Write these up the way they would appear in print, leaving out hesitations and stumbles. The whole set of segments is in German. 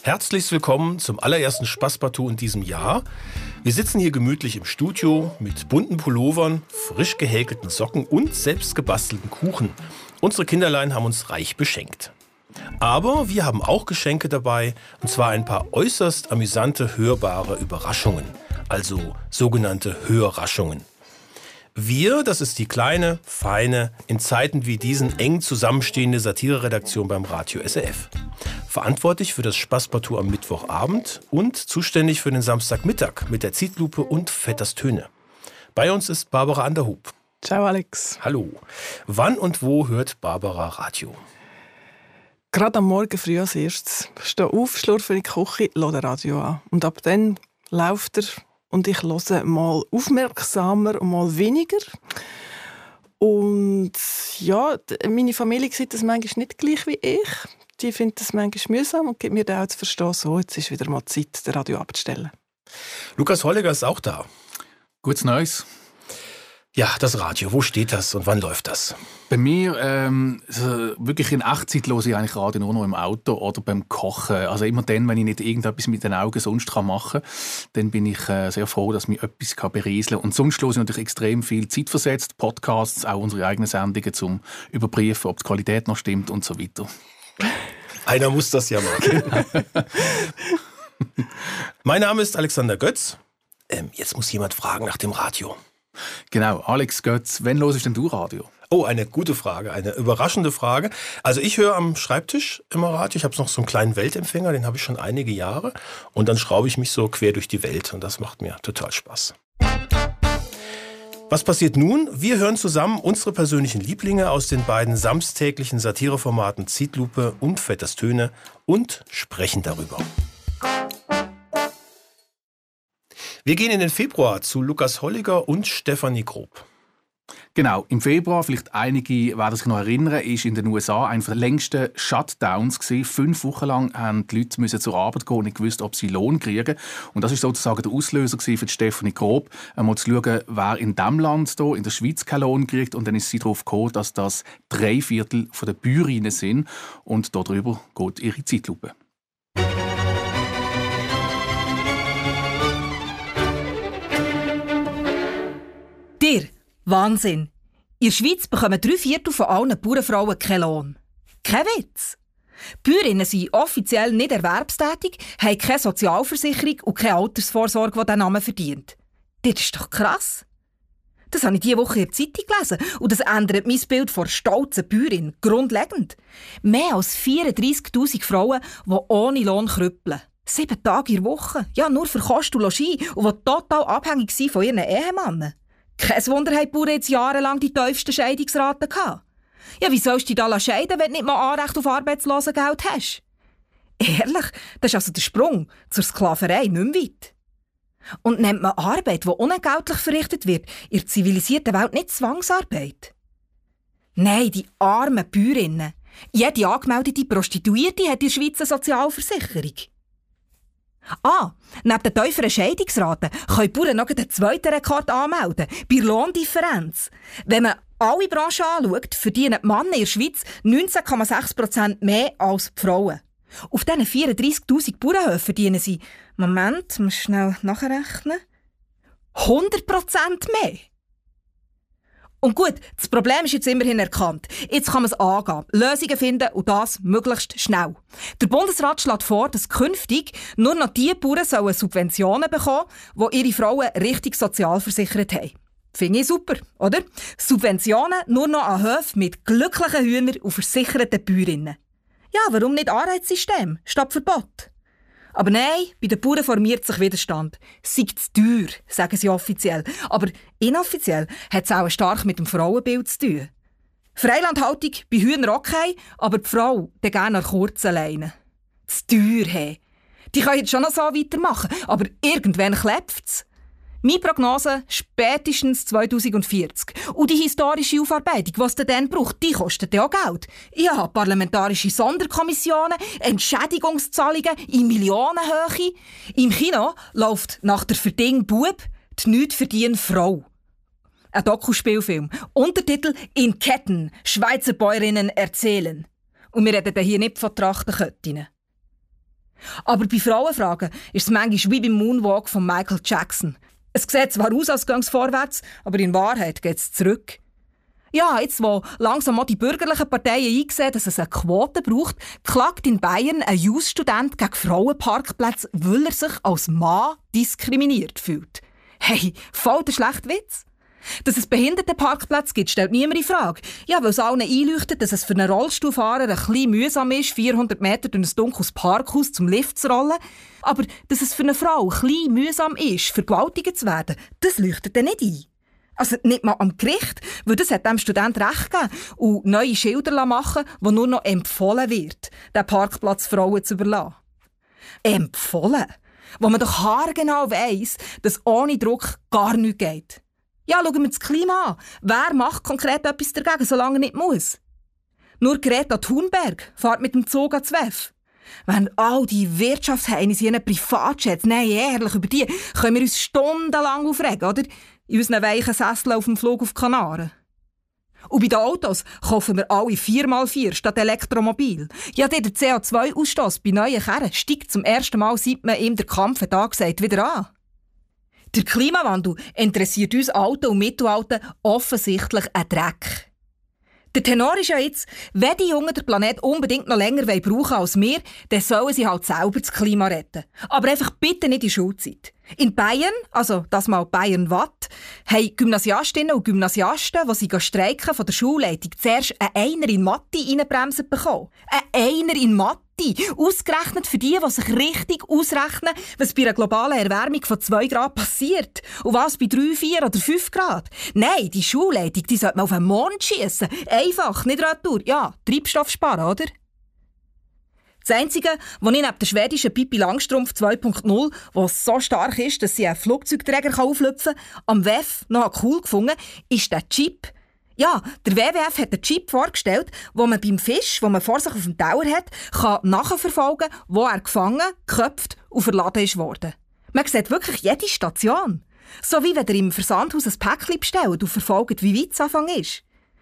Herzlich willkommen zum allerersten Spaßpartout in diesem Jahr. Wir sitzen hier gemütlich im Studio mit bunten Pullovern, frisch gehäkelten Socken und selbst gebastelten Kuchen. Unsere Kinderlein haben uns reich beschenkt. Aber wir haben auch Geschenke dabei, und zwar ein paar äußerst amüsante, hörbare Überraschungen, also sogenannte Hörraschungen. Wir, das ist die kleine, feine, in Zeiten wie diesen eng zusammenstehende Satire-Redaktion beim Radio SRF. Verantwortlich für das Spaßpartout am Mittwochabend und zuständig für den Samstagmittag mit der Zeitlupe und Vetters Töne. Bei uns ist Barbara Anderhub. Ciao Alex. Hallo. Wann und wo hört Barbara Radio? Gerade am Morgen früh als erstes. Stehe auf, schlurfe in die Küche, höre Radio an. Und ab dann läuft er und ich höre mal aufmerksamer und mal weniger. Und ja, meine Familie sieht das manchmal nicht gleich wie ich. Die findet das manchmal mühsam und gibt mir dann auch zu verstehen, so, jetzt ist wieder mal Zeit, das Radio abzustellen. Lukas Holliger ist auch da. Gutes Neues. Ja, das Radio, wo steht das und wann läuft das? Bei mir, wirklich in Echtzeit höre ich eigentlich Radio nur noch im Auto oder beim Kochen. Also immer dann, wenn ich nicht irgendetwas mit den Augen sonst machen kann, dann bin ich sehr froh, dass mich etwas berieseln kann. Und sonst höre ich natürlich extrem viel zeitversetzt, Podcasts, auch unsere eigenen Sendungen zum Überprüfen, ob die Qualität noch stimmt und so weiter. Einer muss das ja machen. Mein Name ist Alexander Götz. Jetzt muss jemand fragen nach dem Radio. Genau, Alex Götz, wann hörst denn du Radio? Oh, eine gute Frage, eine überraschende Frage. Also ich höre am Schreibtisch immer Radio. Ich habe noch so einen kleinen Weltempfänger, den habe ich schon einige Jahre. Und dann schraube ich mich so quer durch die Welt und das macht mir total Spaß. Was passiert nun? Wir hören zusammen unsere persönlichen Lieblinge aus den beiden samstäglichen Satireformaten Zeitlupe und Vetters Töne und sprechen darüber. Wir gehen in den Februar zu Lukas Holliger und Stefanie Grob. Genau, im Februar, vielleicht einige werden sich noch erinnern, ist in den USA einer der längsten Shutdowns gewesen. 5 Wochen lang mussten die Leute zur Arbeit gehen und nicht gewusst, ob sie Lohn kriegen. Und das war sozusagen der Auslöser für Stefanie Grob, einmal zu schauen, wer in diesem Land hier, in der Schweiz keinen Lohn kriegt. Und dann ist sie darauf gekommen, dass das 3/4 der Bäuerinnen sind. Und darüber geht ihre Zeitlupe. Dir, Wahnsinn! In der Schweiz bekommen 3/4 von allen Bauernfrauen keinen Lohn. Kein Witz! Bäuerinnen sind offiziell nicht erwerbstätig, haben keine Sozialversicherung und keine Altersvorsorge, die diesen Namen verdient. Das ist doch krass! Das habe ich diese Woche in der Zeitung gelesen und das ändert mein Bild von stolzen Bäuerin grundlegend. Mehr als 34'000 Frauen, die ohne Lohn krüppeln. 7 Tage in der Woche. Ja, nur für Kost und Logis und die total abhängig sind von ihren Ehemannen. Kein Wunder, haben die Bauern jetzt jahrelang die tiefsten Scheidungsraten gehabt. Ja, wie sollst du dich da scheiden, wenn du nicht mal Anrecht auf Arbeitslosengeld hast? Ehrlich, das ist also der Sprung zur Sklaverei nicht mehr weit. Und nennt man Arbeit, die unentgeltlich verrichtet wird, in der zivilisierten Welt nicht Zwangsarbeit? Nein, die armen Bäuerinnen. Jede angemeldete Prostituierte hat in der Schweiz eine Sozialversicherung. Neben den tieferen Scheidungsraten können die Bauern noch einen zweiten Rekord anmelden, bei Lohndifferenz. Wenn man alle Branchen anschaut, verdienen die Männer in der Schweiz 19,6% mehr als die Frauen. Auf diesen 34'000 Bauernhöfen verdienen sie, Moment, muss schnell nachrechnen, 100% mehr. Und gut, das Problem ist jetzt immerhin erkannt. Jetzt kann man es angehen, Lösungen finden und das möglichst schnell. Der Bundesrat schlägt vor, dass künftig nur noch die Bauern sollen Subventionen bekommen, die ihre Frauen richtig sozial versichert haben. Finde ich super, oder? Subventionen nur noch an Höfen mit glücklichen Hühnern und versicherten Bäuerinnen. Ja, warum nicht Anreizsystem statt Verbot? Aber nein, bei den Bauern formiert sich Widerstand. Sei zu teuer, sagen sie offiziell. Aber inoffiziell hat es auch stark mit dem Frauenbild zu tun. Freilandhaltung bei Hühnern okay, aber die Frau dann gerne an kurzen Leinen. Zu teuer, hey. Die können jetzt schon noch so weitermachen, aber irgendwann klebt. Meine Prognose, spätestens 2040. Und die historische Aufarbeitung, die es dann braucht, die kostet ja auch Geld. Ja, parlamentarische Sonderkommissionen, Entschädigungszahlungen in Millionenhöhe. Im Kino läuft nach der Verding Bub die Nichtverdienen Frau. Ein Dokuspielfilm. Untertitel «In Ketten. Schweizer Bäuerinnen erzählen». Und wir reden hier nicht von Trachtenköttinnen. Aber bei Frauenfragen ist es manchmal wie beim Moonwalk von Michael Jackson. Es sieht zwar aus, als gehe es vorwärts, aber in Wahrheit geht es zurück. Ja, jetzt, wo langsam auch die bürgerlichen Parteien einsehen, dass es eine Quote braucht, klagt in Bayern ein Jus-Student gegen Frauenparkplätze, weil er sich als Mann diskriminiert fühlt. Hey, voll der schlechte Witz. Dass es Behindertenparkplätze gibt, stellt niemand in Frage. Ja, weil es allen einleuchtet, dass es für einen Rollstuhlfahrer ein bisschen mühsam ist, 400 Meter durch ein dunkles Parkhaus zum Lift zu rollen. Aber dass es für eine Frau ein bisschen mühsam ist, vergewaltigt zu werden, das leuchtet dann nicht ein. Also nicht mal am Gericht, weil das hat dem Student recht gegeben und neue Schilder machen, wo nur noch empfohlen wird, den Parkplatz Frauen zu überlassen. Empfohlen? Wo man doch haargenau weiss, dass ohne Druck gar nichts geht. Ja, schauen wir das Klima an. Wer macht konkret etwas dagegen, solange er nicht muss? Nur Greta Thunberg fährt mit dem Zug ans WEF. Wenn all die Wirtschaftsheinis in ihren Privatjets, nein, ehrlich, über die können wir uns stundenlang aufregen, oder? In unseren weichen Sesseln auf dem Flug auf die Kanaren. Und bei den Autos kaufen wir alle 4x4 statt Elektromobil. Ja, der CO2-Ausstoss bei neuen Kerren steigt zum ersten Mal, seit man ihm der Kampf hat angesagt, wieder an. Der Klimawandel interessiert uns Alten und Mittelalten offensichtlich ein Dreck. Der Tenor ist ja jetzt, wenn die Jungen den Planet unbedingt noch länger brauchen als wir, dann sollen sie halt selber das Klima retten. Aber einfach bitte nicht in Schulzeit. In Bayern, also das mal Bayern-Watt, haben Gymnasiastinnen und Gymnasiasten, die sie streiken von der Schulleitung, zuerst einen Einer in Mathe reinbremsen bekommen. Einen Einer in Mathe. Ausgerechnet für die sich richtig ausrechnen, was bei einer globalen Erwärmung von 2 Grad passiert. Und was bei 3, 4 oder 5 Grad. Nein, die Schulleitung, die sollte man auf den Mond schiessen. Einfach, nicht retour. Ja, Treibstoff sparen, oder? Das Einzige, was ich neben der schwedischen Pippi Langstrumpf 2.0, was so stark ist, dass sie einen Flugzeugträger auflöpfen kann, am WEF noch cool gefunden, ist der Chip. Ja, der WWF hat einen Chip vorgestellt, wo man beim Fisch, den man vor sich auf dem Teller hat, kann nachverfolgen kann, wo er gefangen, geköpft und verladen ist worden. Man sieht wirklich jede Station. So wie wenn ihr im Versandhaus ein Päckchen bestellt und verfolgt, wie weit es Anfang ist.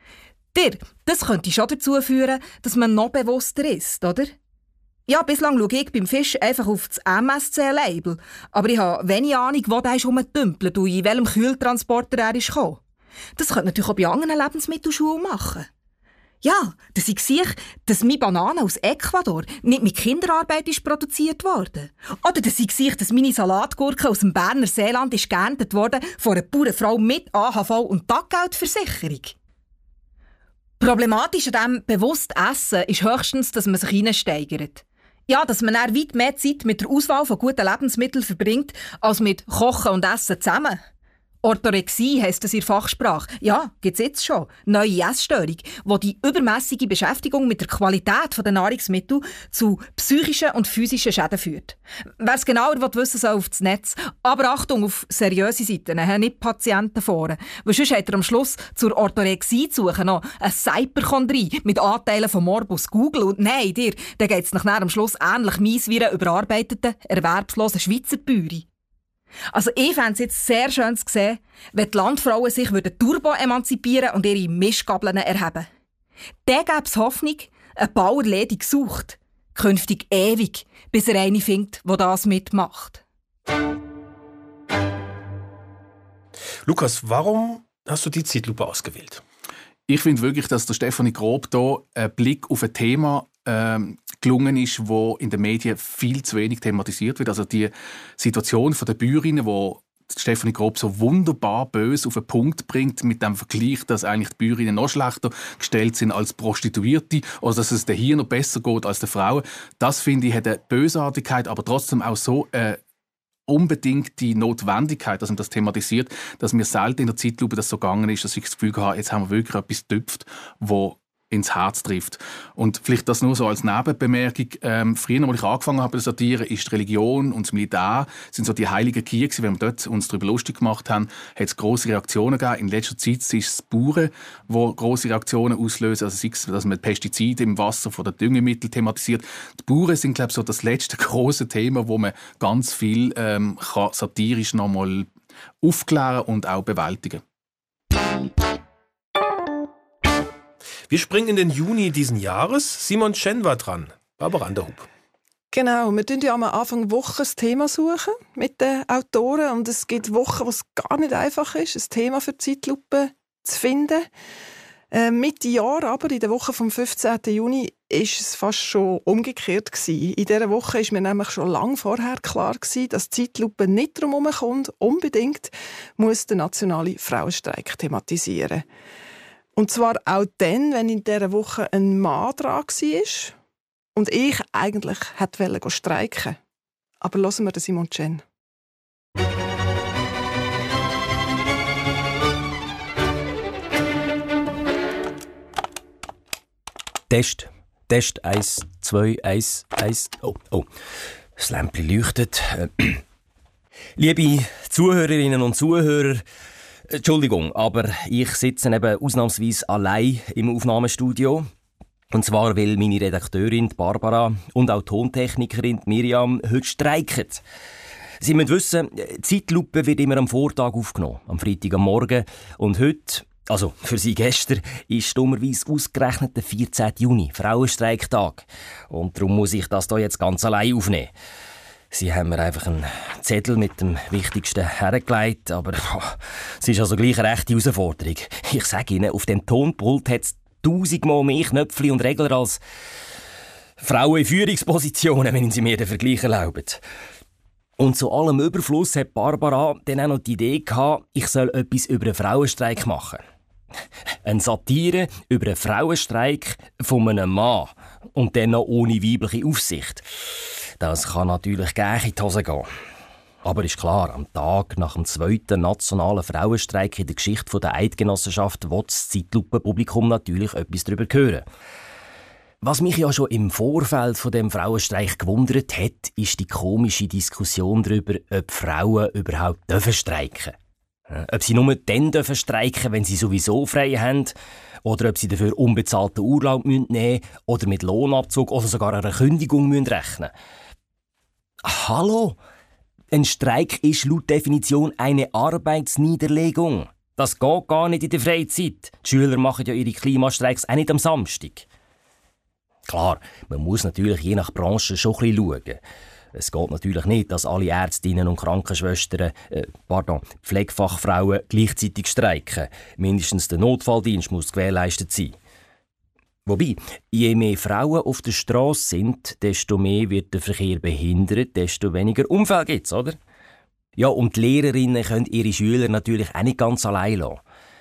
Das könnte schon dazu führen, dass man noch bewusster ist, oder? Ja, bislang schaue ich beim Fisch einfach auf das MSC-Label. Aber ich habe wenig Ahnung, wo der ist rumgetümpelt und in welchem Kühltransporter er ist gekommen. Das könnte natürlich auch bei anderen Lebensmittelschulen machen. Ja, dass ich sehe, dass meine Banane aus Ecuador nicht mit Kinderarbeit ist produziert worden. Oder dass ich sehe, dass meine Salatgurke aus dem Berner Seeland ist geerntet worden von einer Bauernfrau mit AHV und Taggeldversicherung. Problematisch an diesem bewusst Essen ist höchstens, dass man sich hineinsteigert. Ja, dass man dann weit mehr Zeit mit der Auswahl von guten Lebensmitteln verbringt, als mit Kochen und Essen zusammen. Orthorexie heisst das in der Fachsprache. Ja, gibt's jetzt schon. Neue Essstörung, die die übermässige Beschäftigung mit der Qualität der Nahrungsmittel zu psychischen und physischen Schäden führt. Wer es genauer wissen will, soll auf das Netz. Aber Achtung auf seriöse Seiten, nicht Patientenforen. Weil sonst hat er am Schluss zur Orthorexie zu suchen noch eine Hyperchondrie mit Anteilen von Morbus Google. Und nein, dann geht's nachher am Schluss ähnlich mies wie einer überarbeiteten, erwerbslosen Schweizer Bäuerin. Also ich fände es jetzt sehr schön zu sehen, wenn die Landfrauen sich turbo emanzipieren und ihre Mischgabeln erheben. Dann gäbe es Hoffnung, ein Bauer ledig sucht. Künftig ewig, bis er eine findet, die das mitmacht. Lukas, warum hast du die Zeitlupe ausgewählt? Ich finde wirklich, dass der Stefanie Grob hier einen Blick auf ein Thema gelungen ist, wo in den Medien viel zu wenig thematisiert wird. Also die Situation der Bäuerinnen, wo Stefanie Grob so wunderbar böse auf den Punkt bringt mit dem Vergleich, dass eigentlich die Bäuerinnen noch schlechter gestellt sind als Prostituierte oder dass es hier noch besser geht als den Frauen. Das, finde ich, hat eine Bösartigkeit, aber trotzdem auch so unbedingt die Notwendigkeit, dass man das thematisiert, dass mir selten in der Zeitlupe das so gegangen ist, dass ich das Gefühl habe, jetzt haben wir wirklich etwas getöpft, wo ins Herz trifft. Und vielleicht das nur so als Nebenbemerkung. Früher, als ich angefangen habe mit Satire, ist die Religion und das Militär sind so die heiligen Kühe gewesen. Wenn wir dort uns darüber lustig gemacht haben, hat es grosse Reaktionen gegeben. In letzter Zeit ist es Bauern, die grosse Reaktionen auslösen. Also sei es, dass man Pestizide im Wasser von den Düngemitteln thematisiert. Die Bauern sind, glaube ich, so das letzte grosse Thema, wo man ganz viel kann satirisch noch mal aufklären und auch bewältigen. Wir springen in den Juni diesen Jahres. Simon Chen war dran. Barbara Anderhub. Genau, wir suchen ja am Anfang Woche ein Thema suchen mit den Autoren und es gibt Wochen, wo es gar nicht einfach ist, ein Thema für die Zeitlupe zu finden. Mitte Jahr aber, in der Woche vom 15. Juni, ist es fast schon umgekehrt gewesen. In dieser Woche ist mir nämlich schon lange vorher klar gewesen, dass die Zeitlupe nicht drum herumkommt, unbedingt muss der nationale Frauenstreik thematisieren. Und zwar auch dann, wenn in dieser Woche ein Mann dran war und ich eigentlich wollte streiken. Aber hören wir Simon Chen. Test 1, 2, 1, 1. Oh. Das Lämpchen leuchtet. Liebe Zuhörerinnen und Zuhörer, Entschuldigung, aber ich sitze eben ausnahmsweise allein im Aufnahmestudio. Und zwar, weil meine Redakteurin Barbara und auch Tontechnikerin Miriam heute streiken. Sie müssen wissen, die Zeitlupe wird immer am Vortag aufgenommen, am Freitag am Morgen. Und heute, also für Sie gestern, ist dummerweise ausgerechnet der 14. Juni, Frauenstreiktag. Und darum muss ich das hier jetzt ganz allein aufnehmen. Sie haben mir einfach einen Zettel mit dem Wichtigsten hergelegt, aber es ist also gleich eine rechte Herausforderung. Ich sage Ihnen, auf dem Tonpult hat es 1000-mal mehr Knöpfchen und Regler als Frauen in Führungspositionen, wenn Sie mir den Vergleich erlauben. Und zu allem Überfluss hat Barbara dann auch noch die Idee gehabt, ich soll etwas über einen Frauenstreik machen. Eine Satire über einen Frauenstreik von einem Mann. Und dann noch ohne weibliche Aufsicht. Das kann natürlich gleich in die Hose gehen. Aber ist klar, am Tag nach dem 2. nationalen Frauenstreik in der Geschichte der Eidgenossenschaft will das Zeitlupenpublikum natürlich etwas darüber hören. Was mich ja schon im Vorfeld von dem Frauenstreik gewundert hat, ist die komische Diskussion darüber, ob Frauen überhaupt streiken dürfen. Ob sie nur dann streiken, wenn sie sowieso frei haben, oder ob sie dafür unbezahlten Urlaub nehmen müssen, oder mit Lohnabzug oder sogar einer Kündigung rechnen müssen. Hallo? Ein Streik ist laut Definition eine Arbeitsniederlegung. Das geht gar nicht in der Freizeit. Die Schüler machen ja ihre Klimastreiks auch nicht am Samstag. Klar, man muss natürlich je nach Branche schon ein bisschen schauen. Es geht natürlich nicht, dass alle Ärztinnen und Krankenschwestern, Pflegefachfrauen gleichzeitig streiken. Mindestens der Notfalldienst muss gewährleistet sein. Wobei, je mehr Frauen auf der Strasse sind, desto mehr wird der Verkehr behindert, desto weniger Unfälle gibt es, oder? Ja, und die Lehrerinnen können ihre Schüler natürlich auch nicht ganz allein lassen.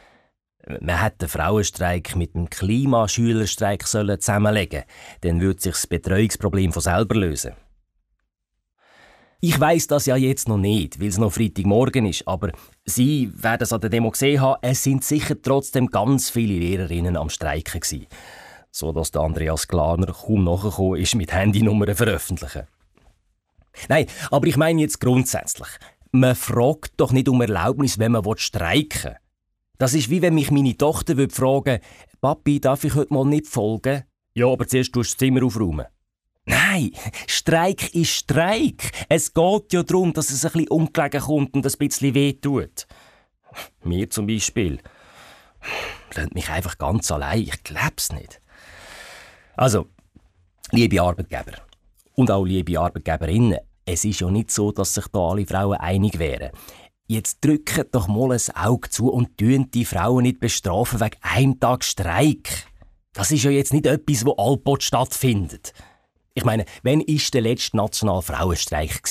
Man hätte den Frauenstreik mit dem Klimaschülerstreik zusammenlegen sollen, dann würde sich das Betreuungsproblem von selber lösen. Ich weiss das ja jetzt noch nicht, weil es noch Freitagmorgen ist, aber Sie werden es an der Demo gesehen haben, es sind sicher trotzdem ganz viele Lehrerinnen am Streiken gewesen, sodass der Andreas Glarner kaum nachgekommen ist mit Handynummern veröffentlichen. Nein, aber ich meine jetzt grundsätzlich, man fragt doch nicht um Erlaubnis, wenn man streiken will. Das ist wie wenn mich meine Tochter fragen würde, «Papi, darf ich heute mal nicht folgen?» «Ja, aber zuerst tust du das Zimmer aufräumen.» Nein, Streik ist Streik. Es geht ja darum, dass es ein bisschen ungelegen kommt und ein bisschen weh tut. Mir zum Beispiel. Lasst mich einfach ganz allein, ich glaub's nicht. Also, liebe Arbeitgeber und auch liebe Arbeitgeberinnen, es ist ja nicht so, dass sich da alle Frauen einig wären. Jetzt drückt doch mal ein Auge zu und tun die Frauen nicht bestrafen wegen einem Tag Streik. Das ist ja jetzt nicht etwas, wo allport stattfindet. Ich meine, wann war der letzte nationale Frauenstreik?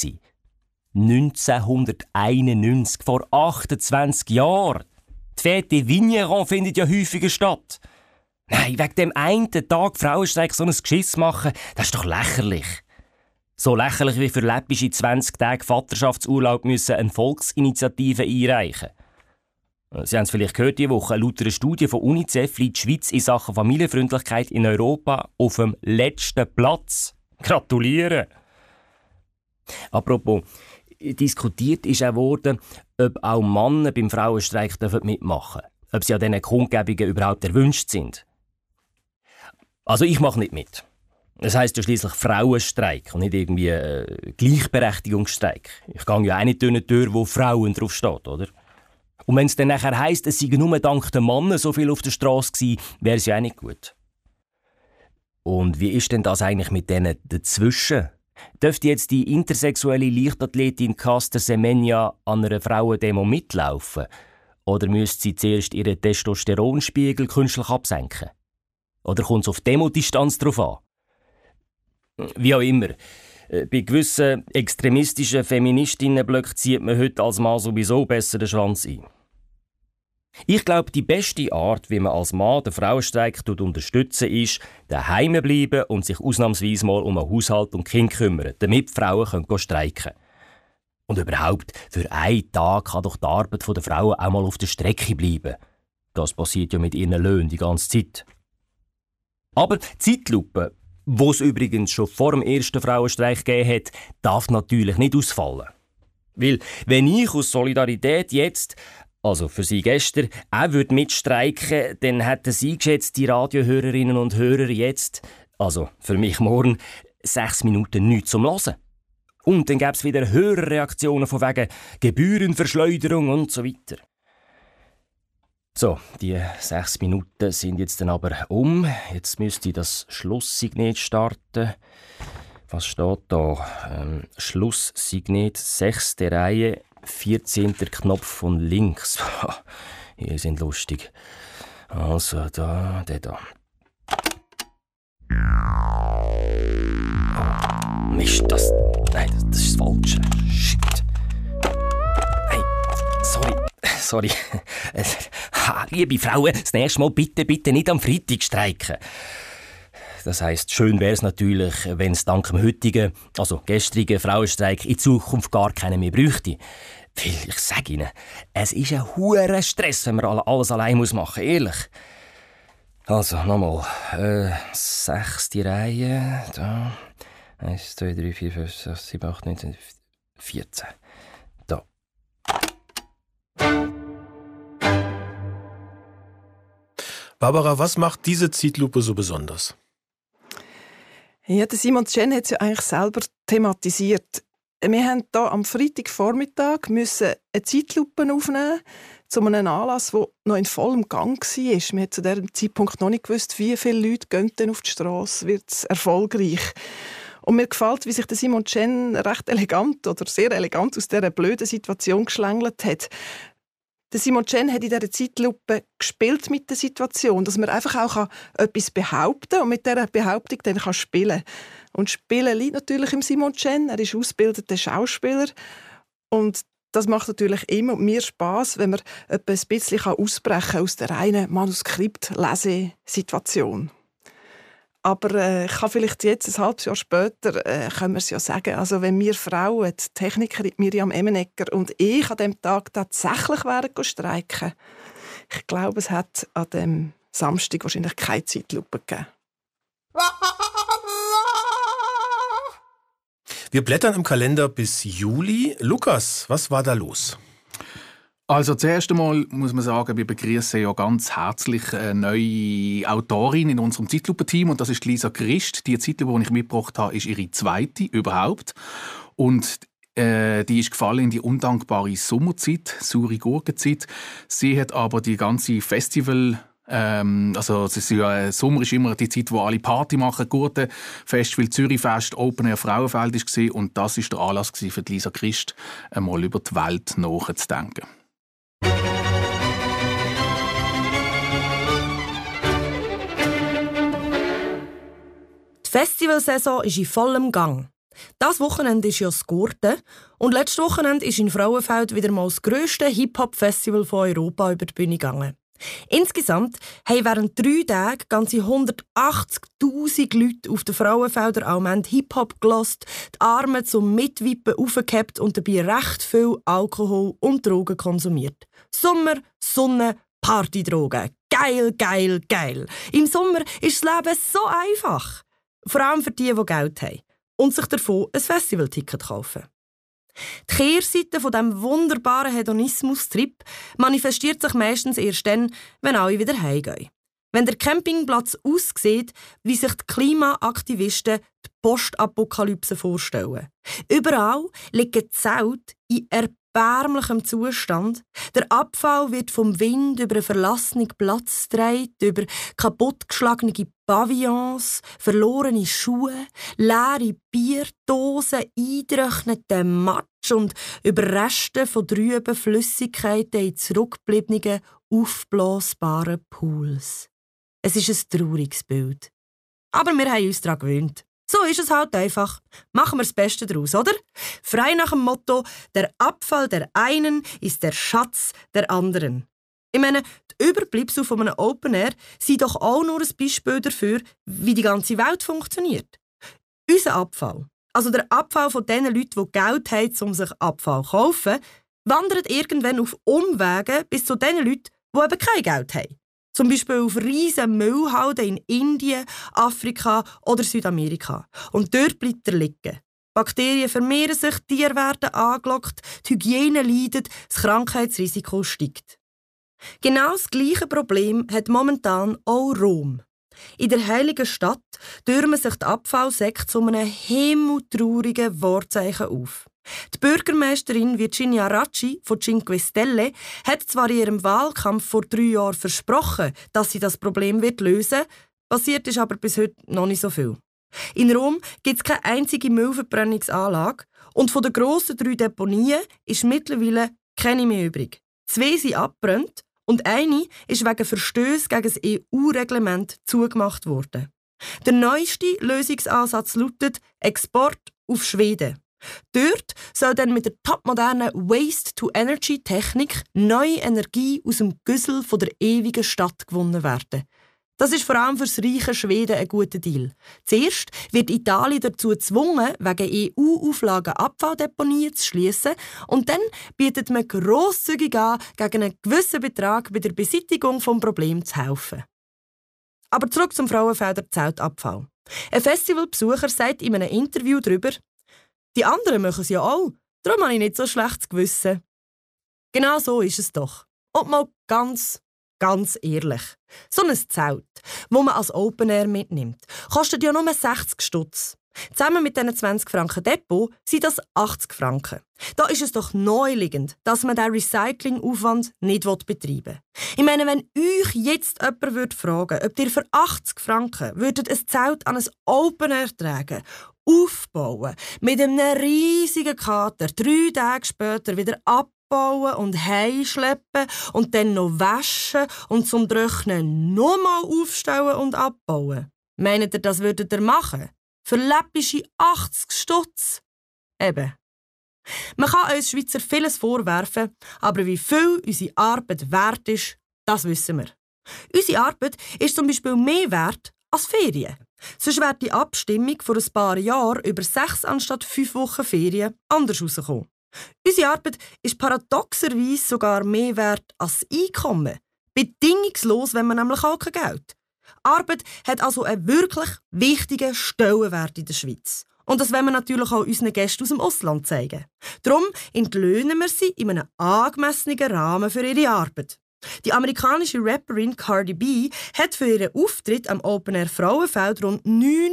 1991, vor 28 Jahren. Die Fête Vigneron findet ja häufiger statt. Nein, wegen dem einen Tag Frauenstreik so ein Geschiss machen, das ist doch lächerlich. So lächerlich wie für läppische 20 Tage Vaterschaftsurlaub müssen eine Volksinitiative einreichen. Sie haben es vielleicht gehört diese Woche, laut einer Studie von UNICEF liegt die Schweiz in Sachen Familienfreundlichkeit in Europa auf dem letzten Platz. Gratulieren! Apropos, diskutiert ist auch worden, ob auch Männer beim Frauenstreik mitmachen dürfen. Ob sie an diesen Kundgebungen überhaupt erwünscht sind. Also ich mache nicht mit. Das heisst ja schliesslich Frauenstreik und nicht irgendwie Gleichberechtigungsstreik. Ich gehe ja auch nicht durch eine Tür, wo Frauen drauf steht, oder? Und wenn es dann nachher heisst, es sei nur dank der Männer so viel auf der Strasse gewesen, wäre es ja auch nicht gut. Und wie ist denn das eigentlich mit denen dazwischen? Dürfte jetzt die intersexuelle Leichtathletin Caster Semenya an einer Frauendemo mitlaufen? Oder müsste sie zuerst ihren Testosteronspiegel künstlich absenken? Oder kommt es auf Demo-Distanz drauf an? Wie auch immer. Bei gewissen extremistischen Feministinnenblöcken zieht man heute als Mann sowieso besser den Schwanz ein. Ich glaube, die beste Art, wie man als Mann den Frauenstreik unterstützen, ist, daheim bleiben und sich ausnahmsweise mal um den Haushalt und Kind kümmern, damit Frauen streiken können. Und überhaupt, für einen Tag kann doch die Arbeit der Frauen auch mal auf der Strecke bleiben. Das passiert ja mit ihren Löhnen die ganze Zeit. Aber die Zeitlupe, die es übrigens schon vor dem ersten Frauenstreik gegeben hat, darf natürlich nicht ausfallen. Weil, wenn ich aus Solidarität jetzt, also für Sie gestern, auch mitstreiken, dann hätten Sie, geschätzte Radiohörerinnen und Hörer, jetzt, also für mich morgen, 6 Minuten nichts zum Hören. Und dann gäbe es wieder Hörerreaktionen von wegen Gebührenverschleuderung und so weiter. So, die 6 Minuten sind jetzt dann aber um. Jetzt müsste ich das Schlusssignet starten. Was steht da? Schlusssignet, 6. Reihe, 14. Knopf von links. Hier sind lustig. Also, da, der da. Oh, Mist, das... Nein, das ist falsch. Shit. Hey, sorry. Liebe Frauen, das nächste Mal bitte nicht am Freitag streiken. Das heisst, schön wäre es natürlich, wenn es dank dem heutigen, also gestrigen Frauenstreik in Zukunft gar keinen mehr bräuchte. Weil, ich sage Ihnen, es ist ein hoher Stress, wenn man alles allein machen muss, ehrlich. Also, nochmal. 6. Reihe, da. 1, 2, 3, 4, 5, 6, 7, 8, 9, 14. Da. Barbara, was macht diese Zeitlupe so besonders? Ja, der Simon Tschenn hat es ja eigentlich selber thematisiert. Wir haben hier am Freitagvormittag eine Zeitlupe aufnehmen zu einem Anlass, der noch in vollem Gang war. Wir haben zu diesem Zeitpunkt noch nicht gewusst, wie viele Leute gehen denn auf die Strasse, wird es erfolgreich. Und mir gefällt, wie sich der Simon Tschenn recht elegant oder sehr elegant aus dieser blöden Situation geschlängelt hat. Der Simon Tschenn hat in dieser Zeitlupe gespielt mit der Situation, dass man einfach auch etwas behaupten kann und mit dieser Behauptung dann spielen kann. Und Spielen liegt natürlich im Simon Tschenn. Er ist ausgebildeter Schauspieler. Und das macht natürlich immer mir Spass, wenn man etwas ein bisschen ausbrechen aus der reinen Manuskript-Lesesituation. Aber ich kann vielleicht jetzt, ein halbes Jahr später, können wir es ja sagen, also wenn wir Frauen, die Technikerin Miriam Emmenegger und ich an diesem Tag tatsächlich wären streiken, ich glaube, es hat an dem Samstag wahrscheinlich keine Zeitlupe gegeben. Wir blättern im Kalender bis Juli. Lukas, was war da los? Also zuerst einmal muss man sagen, wir begrüßen ja ganz herzlich eine neue Autorin in unserem Zeitlupe-Team und das ist Lisa Christ. Die Zeitlupe, die ich mitgebracht habe, ist ihre zweite überhaupt und die ist gefallen in die undankbare Sommerzeit, saure Gurkenzeit. Sie hat aber die ganze Festival Sommer ist immer die Zeit, wo alle Party machen, Gurtenfestival, Zürichfest, Open Air Frauenfeld war und das war der Anlass für Lisa Christ, einmal über die Welt nachzudenken. Die Festivalsaison ist in vollem Gang. Das Wochenende ist ja das Gurten und letztes Wochenende ist in Frauenfeld wieder mal das grösste Hip-Hop-Festival von Europa über die Bühne gegangen. Insgesamt haben während 3 Tagen ganze 180'000 Leute auf den Frauenfelder Almend Hip-Hop gelost, die Arme zum Mitwippen aufgehabt und dabei recht viel Alkohol und Drogen konsumiert. Sommer, Sonne, Partydrogen. Geil, geil, geil. Im Sommer ist das Leben so einfach. Vor allem für die Geld haben und sich davon ein Festivalticket kaufen. Die Kehrseite von diesem wunderbaren Hedonismus-Trip manifestiert sich meistens erst dann, wenn alle wieder heimgehen. Wenn der Campingplatz aussieht, wie sich die Klimaaktivisten die Postapokalypse vorstellen. Überall liegen Zelte in erbärmlichem Zustand. Der Abfall wird vom Wind über einen verlassenen Platz getragen, über kaputtgeschlagene Pavillons, verlorene Schuhe, leere Bierdosen, eingetrockneten Matsch und über Reste von trüben Flüssigkeiten in zurückgebliebenen, aufblasbaren Pools. Es ist ein trauriges Bild. Aber wir haben uns daran gewöhnt. So ist es halt einfach. Machen wir das Beste daraus, oder? Frei nach dem Motto, der Abfall der einen ist der Schatz der anderen. Ich meine, die Überbleibsel von einem Open Air sind doch auch nur ein Beispiel dafür, wie die ganze Welt funktioniert. Unser Abfall, also der Abfall von den Leuten, die Geld haben, um sich Abfall zu kaufen, wandert irgendwann auf Umwegen bis zu den Leuten, die eben kein Geld haben. Zum Beispiel auf riesen Müllhalden in Indien, Afrika oder Südamerika. Und dort bleibt er liegen. Bakterien vermehren sich, Tiere werden angelockt, die Hygiene leidet, das Krankheitsrisiko steigt. Genau das gleiche Problem hat momentan auch Rom. In der heiligen Stadt türmen sich die Abfallsäcke zu einem himmeltraurigen Wortzeichen auf. Die Bürgermeisterin Virginia Racci von Cinque Stelle hat zwar in ihrem Wahlkampf vor 3 Jahren versprochen, dass sie das Problem lösen wird, passiert ist aber bis heute noch nicht so viel. In Rom gibt es keine einzige Müllverbrennungsanlage und von den grossen 3 Deponien ist mittlerweile keine mehr übrig. 2 sind abgebrannt und eine ist wegen Verstößen gegen das EU-Reglement zugemacht worden. Der neueste Lösungsansatz lautet Export auf Schweden. Dort soll dann mit der topmodernen Waste-to-Energy-Technik neue Energie aus dem Güssel von der ewigen Stadt gewonnen werden. Das ist vor allem für das reiche Schweden ein guter Deal. Zuerst wird Italien dazu gezwungen, wegen EU-Auflagen Abfalldeponien zu schliessen, und dann bietet man grosszügig an, gegen einen gewissen Betrag bei der Beseitigung des Problems zu helfen. Aber zurück zum Frauenfelder Zeltabfall. Ein Festivalbesucher sagt in einem Interview darüber: «Die anderen machen es ja auch, darum habe ich nicht so schlechtes Gewissen.» Genau so ist es doch. Und mal ganz ehrlich. So ein Zelt, das man als Open Air mitnimmt, kostet ja nur 60 Stutz. Zusammen mit diesen 20 Franken Depot sind das 80 Franken. Da ist es doch naheliegend, dass man diesen Recyclingaufwand nicht betreiben will. Ich meine, wenn euch jetzt jemand fragen würde, ob ihr für 80 Franken würdet ein Zelt an ein Open Air tragen, aufbauen, mit einem riesigen Kater, 3 Tage später wieder abbauen und heimschleppen und dann noch waschen und zum Trocknen nochmal aufstellen und abbauen. Meint ihr, das würdet ihr machen? Für läppische 80 Stutz? Eben. Man kann uns Schweizer vieles vorwerfen, aber wie viel unsere Arbeit wert ist, das wissen wir. Unsere Arbeit ist zum Beispiel mehr wert als Ferien. Sonst wäre die Abstimmung vor ein paar Jahren über 6 anstatt 5 Wochen Ferien anders rausgekommen. Unsere Arbeit ist paradoxerweise sogar mehr wert als Einkommen. Bedingungslos, wenn man nämlich auch kein Geld. Arbeit hat also einen wirklich wichtigen Stellenwert in der Schweiz. Und das wollen wir natürlich auch unseren Gästen aus dem Ausland zeigen. Darum entlöhnen wir sie in einem angemessenen Rahmen für ihre Arbeit. Die amerikanische Rapperin Cardi B hat für ihren Auftritt am Open Air Frauenfeld rund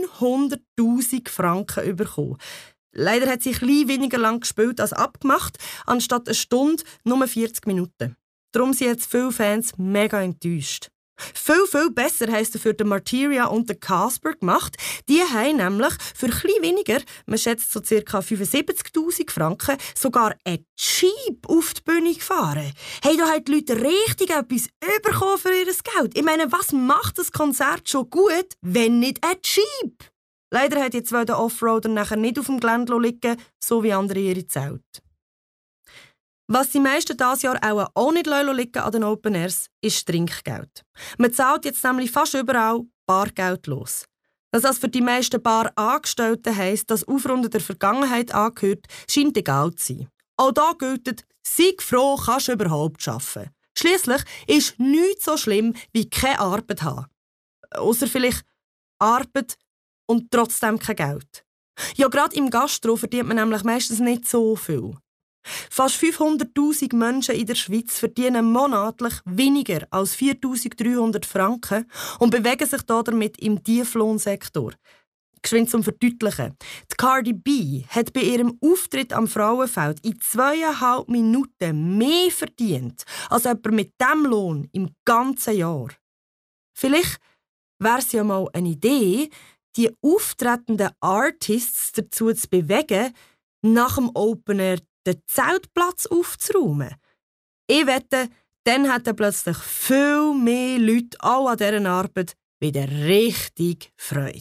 900'000 Franken bekommen. Leider hat sie ein bisschen weniger lang gespielt als abgemacht, anstatt eine Stunde nur 40 Minuten. Darum sind jetzt viele Fans mega enttäuscht. Viel besser haben es dafür der Martyria und der Casper gemacht. Die haben nämlich für ein bisschen weniger, man schätzt so ca. 75'000 Franken, sogar ein Jeep auf die Bühne gefahren. Hey, da haben die Leute richtig etwas bekommen für ihr Geld. Ich meine, was macht das Konzert schon gut, wenn nicht ein Jeep? Leider hat jetzt der Offroader nachher nicht auf dem Gelände liegen, so wie andere ihre Zelte. Was die meisten dieses Jahr auch nicht liegen an den Open Airs, ist Trinkgeld. Man zahlt jetzt nämlich fast überall bargeldlos. Dass das für die meisten Barangestellten heisst, dass Aufrunden der Vergangenheit angehört, scheint egal zu sein. Auch da gilt, sei froh, kannst du überhaupt arbeiten. Schliesslich ist nichts so schlimm, wie keine Arbeit haben. Ausser vielleicht Arbeit und trotzdem kein Geld. Ja, gerade im Gastro verdient man nämlich meistens nicht so viel. Fast 500'000 Menschen in der Schweiz verdienen monatlich weniger als 4'300 Franken und bewegen sich damit im Tieflohnsektor. Geschwind zum Verdeutlichen. Die Cardi B hat bei ihrem Auftritt am Frauenfeld in 2,5 Minuten mehr verdient als jemand mit diesem Lohn im ganzen Jahr. Vielleicht wäre es ja mal eine Idee, die auftretenden Artists dazu zu bewegen, nach dem Open Air den Zeltplatz aufzuräumen. Ich wette, dann hätten plötzlich viel mehr Leute auch an dieser Arbeit wieder richtig Freude.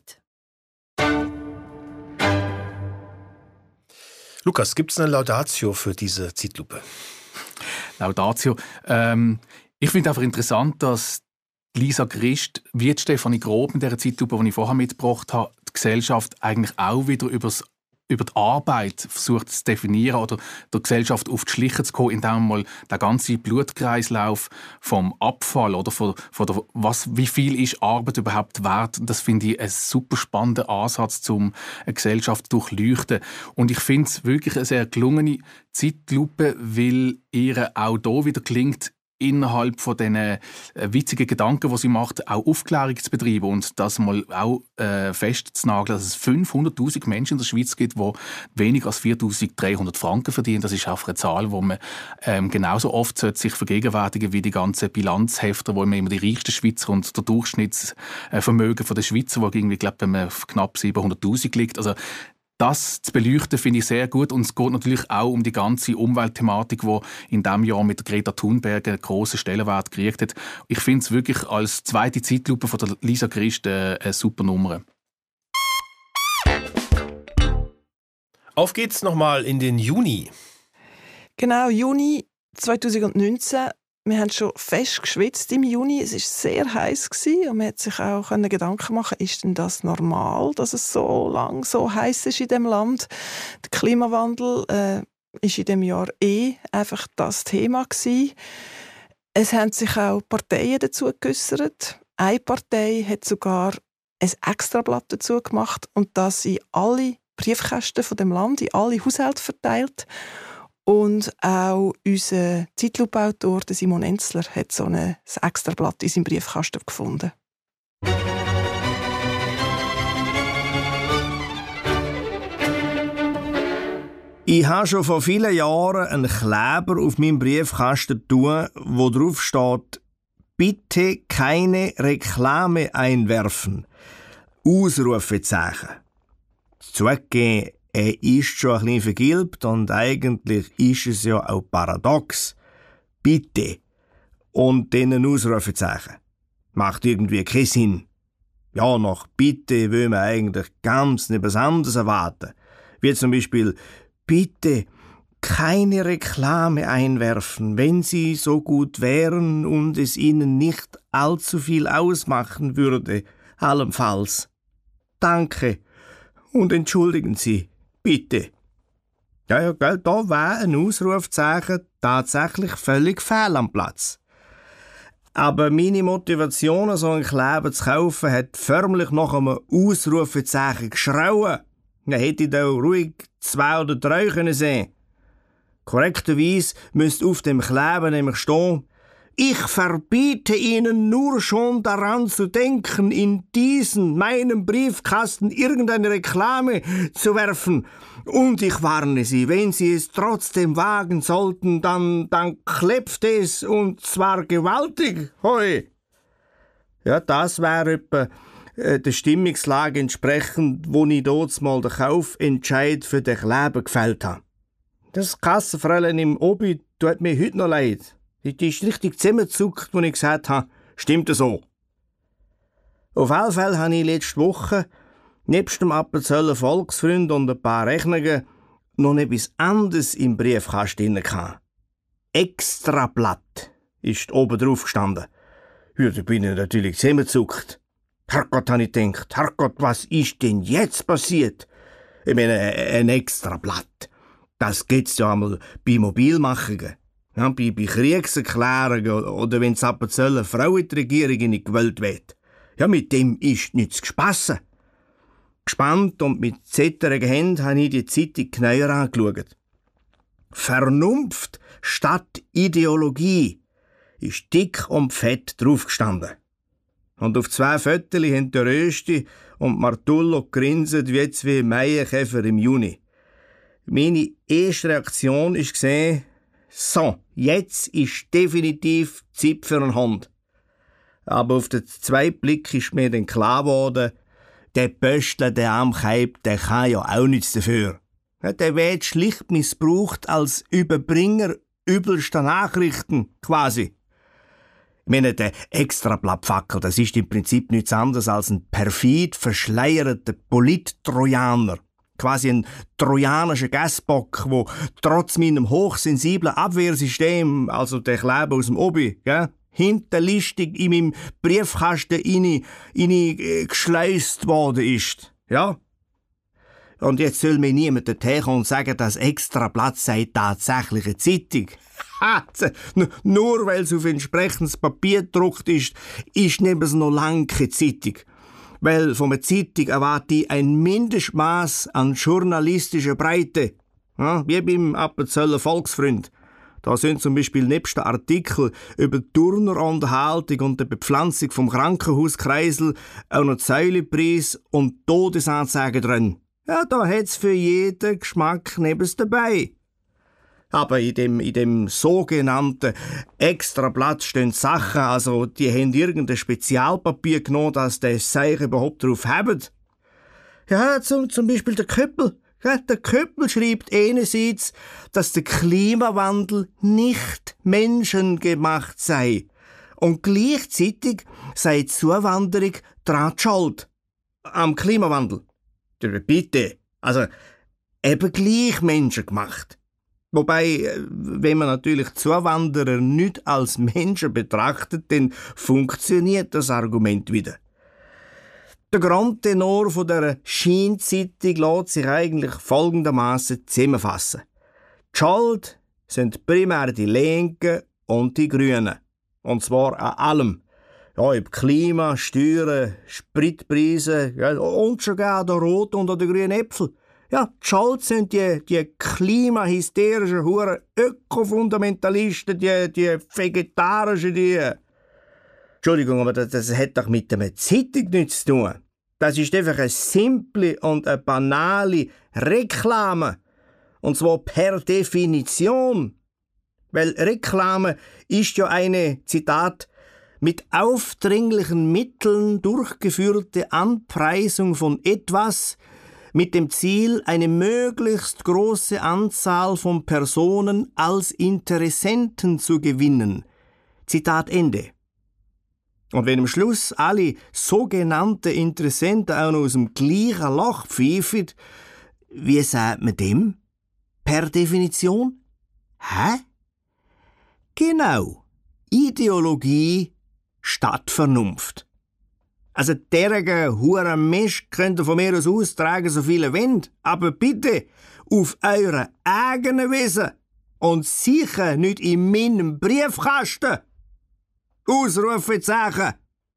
Lukas, gibt es eine Laudatio für diese Zeitlupe? Laudatio. Ich finde einfach interessant, dass Lisa Christ, wie Stefanie Grob in dieser Zeitlupe, die ich vorher mitgebracht habe, die Gesellschaft eigentlich auch wieder über die Arbeit versucht zu definieren oder der Gesellschaft auf die Schliche zu kommen, indem man mal den ganzen Blutkreislauf vom Abfall oder wie viel ist Arbeit überhaupt wert. Das finde ich einen super spannenden Ansatz, um eine Gesellschaft zu durchleuchten. Und ich finde es wirklich eine sehr gelungene Zeitlupe, weil ihr auch hier wieder gelingt, innerhalb von diesen witzigen Gedanken, die sie macht, auch Aufklärung zu betreiben und das mal auch festzunageln, dass es 500'000 Menschen in der Schweiz gibt, die weniger als 4'300 Franken verdienen. Das ist einfach eine Zahl, die man genauso oft sich vergegenwärtigen wie die ganzen Bilanzhefter, wo man immer die reichsten Schweizer und der Durchschnittsvermögen der Schweizer, wo irgendwie, glaube ich, auf knapp 700'000 liegt. Also das zu beleuchten, finde ich sehr gut. Und es geht natürlich auch um die ganze Umweltthematik, die in diesem Jahr mit Greta Thunberg einen grossen Stellenwert gekriegt hat. Ich finde es wirklich als zweite Zeitlupe von der Lisa Christ eine super Nummer. Auf geht's nochmal in den Juni. Genau, Juni 2019. Wir haben schon fest geschwitzt im Juni. Es war sehr heiß und man hat sich auch Gedanken machen, ist denn das normal, dass es so lang so heiß ist in dem Land? Der Klimawandel ist in dem Jahr einfach das Thema gewesen. Es haben sich auch Parteien dazu geäussert. Eine Partei hat sogar ein Extrablatt dazu gemacht und das in alle Briefkästen von dem Land, in alle Haushalte verteilt. Und auch unser Zeitlupe-Autor Simon Enzler hat so ein Extrablatt in seinem Briefkasten gefunden. Ich habe schon vor vielen Jahren einen Kleber auf meinem Briefkasten tun, wo drauf steht: Bitte keine Reklame einwerfen. Ausrufezeichen. Zugegeben, er ist schon ein bisschen vergilbt und eigentlich ist es ja auch paradox. Bitte. Und dann ein Ausrufezeichen. Macht irgendwie keinen Sinn. Ja, nach Bitte will man eigentlich ganz etwas anderes erwarten. Wie zum Beispiel: Bitte keine Reklame einwerfen, wenn Sie so gut wären und es Ihnen nicht allzu viel ausmachen würde, allenfalls. Danke und entschuldigen Sie. Bitte. Ja, gell, da wäre ein Ausrufzeichen tatsächlich völlig fehl am Platz. Aber meine Motivation, so einen Kleber zu kaufen, hat förmlich nach einem Ausrufezeichen geschrauen. Dann hätte ich da ruhig 2 oder 3 können sehen. Korrekterweise müsste auf dem Kleber nämlich stehen: Ich verbiete Ihnen nur schon daran zu denken, in diesen, meinem Briefkasten irgendeine Reklame zu werfen. Und ich warne Sie, wenn Sie es trotzdem wagen sollten, dann klebt es, und zwar gewaltig. Hoi! Ja, das wäre etwa der Stimmungslage entsprechend, wo ich dort mal den Kaufentscheid für den Kleber gefällt habe. Das Kassenfräulein im Obi tut mir heute noch leid. Die ist richtig zusammengezuckt, als ich gesagt habe, stimmt so. Auf jeden Fall habe ich letzte Woche nebst dem Appenzeller Volksfreund und ein paar Rechnungen noch etwas anderes im Briefkasten gehabt. Extrablatt ist oben drauf gestanden. Ja, da bin ich natürlich zusammengezuckt. Herrgott, habe ich gedacht, Herrgott, was ist denn jetzt passiert? Ich meine, ein Extrablatt. Das gibt's ja einmal bei Mobilmachungen. Ja, bei Kriegserklärungen oder wenn es Appenzeller Frau in die Regierung nicht gewählt wird. Ja, mit dem ist nichts gespassen. Gespannt und mit zittrigen Händen habe ich die Zeitung genauer angeschaut. Vernunft statt Ideologie ist dick und fett draufgestanden. Und auf 2 Fotos haben der Rösti und Martullo gegrinset wie 2 Maienkäfer im Juni. Meine erste Reaktion war, so, jetzt ist definitiv Zeit für einen Hund. Aber auf den zweiten Blick ist mir dann klar geworden, der Pöstler, der am Kaib, der kann ja auch nichts dafür. Der wird schlicht missbraucht als Überbringer übelster Nachrichten, quasi. Ich meine, der Extrablattfackel, das ist im Prinzip nichts anderes als ein perfid verschleierter Polit-Trojaner. Quasi ein trojanischer Gasbock, wo trotz meinem hochsensiblen Abwehrsystem, also der Kleber aus dem Obi, hinterlistig in meinem Briefkasten geschleust worden ist. Ja? Und jetzt soll mir niemand herkommen und sagen, das Extrablatt sei tatsächlich eine Zeitung. Nur weil es auf entsprechendes Papier gedruckt ist neben es noch lange keine Zeitung. Weil von einer Zeitung erwarte ich ein Mindestmaß an journalistischer Breite. Ja, wie beim Appenzeller Volksfreund. Da sind zum Beispiel nebst den Artikel über die Turnerunterhaltung und die Bepflanzung vom Krankenhauskreisel auch noch Säulepreis und Todesanzeigen drin. Ja, da hat's für jeden Geschmack nebens dabei. Aber in dem sogenannten Extrablatt stehen Sachen, also die haben irgendein Spezialpapier genommen, dass der Seich überhaupt drauf haben. Ja, zum Beispiel der Köppel. Ja, der Köppel schreibt einerseits, dass der Klimawandel nicht menschengemacht sei. Und gleichzeitig sei die Zuwanderung daran schuld. Am Klimawandel. Bitte. Also, eben gleich menschengemacht. Wobei, wenn man natürlich Zuwanderer nicht als Menschen betrachtet, dann funktioniert das Argument wieder. Der Grundtenor von der Scheinzeitung lässt sich eigentlich folgendermaßen zusammenfassen. Die Schuld sind primär die Linken und die Grünen. Und zwar an allem. Ja, über Klima, Steuern, Spritpreise, ja, und sogar der rote und der grüne Äpfel. Ja, die Schuld sind die klimahysterischen Huren Ökofundamentalisten, die vegetarischen, Entschuldigung, aber das hat doch mit einer Zeitung nichts zu tun. Das ist einfach eine simple und eine banale Reklame. Und zwar per Definition. Weil Reklame ist ja eine, Zitat, mit aufdringlichen Mitteln durchgeführte Anpreisung von etwas mit dem Ziel, eine möglichst große Anzahl von Personen als Interessenten zu gewinnen. Zitat Ende. Und wenn am Schluss alle sogenannten Interessenten auch noch aus dem gleichen Loch pfeifen, wie sagt man dem? Per Definition? Hä? Genau. Ideologie statt Vernunft. Also derige huren Mist könnt ihr von mir aus austragen, so viele wollt, aber bitte auf eure eigenen Wesen und sicher nicht in meinem Briefkasten. Ausrufezeichen!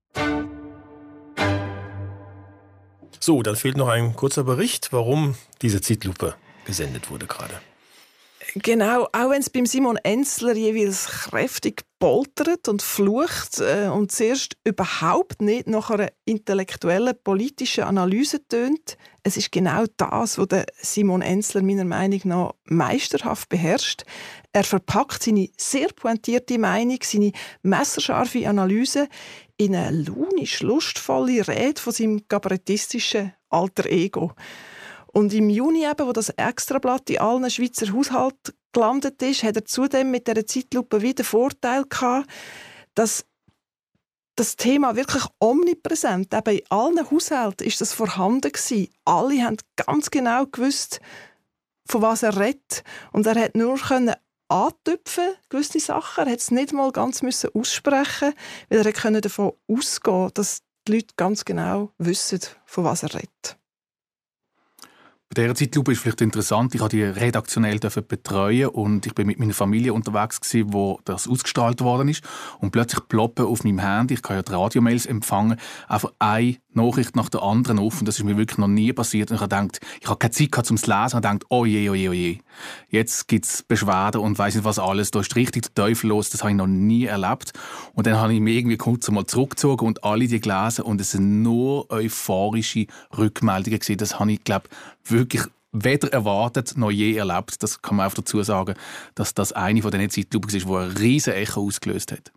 So, dann fehlt noch ein kurzer Bericht, warum diese Zeitlupe gesendet wurde gerade. Genau, auch wenn es beim Simon Enzler jeweils kräftig poltert und flucht und zuerst überhaupt nicht nach einer intellektuellen politischen Analyse tönt, es ist genau das, was der Simon Enzler meiner Meinung nach meisterhaft beherrscht. Er verpackt seine sehr pointierte Meinung, seine messerscharfe Analyse in eine launisch lustvolle Rede von seinem kabarettistischen Alter Ego. Und im Juni, eben, wo das Extrablatt in allen Schweizer Haushalten gelandet ist, hat er zudem mit dieser Zeitlupe wieder den Vorteil gehabt, dass das Thema wirklich omnipräsent, eben in allen Haushalten ist das vorhanden gewesen. Alle haben ganz genau gewusst, von was er redet. Und er hat nur antüpfen, gewisse Sachen. Er hat es nicht mal ganz aussprechen, weil er davon ausgehen konnte, dass die Leute ganz genau wissen, von was er redet. Bei dieser Zeitlupe ist vielleicht interessant, ich durfte die redaktionell betreuen und ich bin mit meiner Familie unterwegs gewesen, wo das ausgestrahlt worden ist. Und plötzlich ploppen auf meinem Handy, ich kann ja die Radiomails empfangen, einfach eine Nachricht nach der anderen auf. Und das ist mir wirklich noch nie passiert. Und ich habe gedacht, ich habe keine Zeit gehabt, um es zu lesen und gedacht, oh je. Jetzt gibt es Beschwerden und weiss nicht was alles. Da ist richtig der Teufel los, das habe ich noch nie erlebt. Und dann habe ich mich irgendwie kurz einmal zurückgezogen und alle die gelesen und es sind nur euphorische Rückmeldungen gewesen. Das habe ich, glaube wirklich weder erwartet noch je erlebt. Das kann man auch dazu sagen, dass das eine von diesen Zeitlupen ist, die ein riesen Echo ausgelöst hat.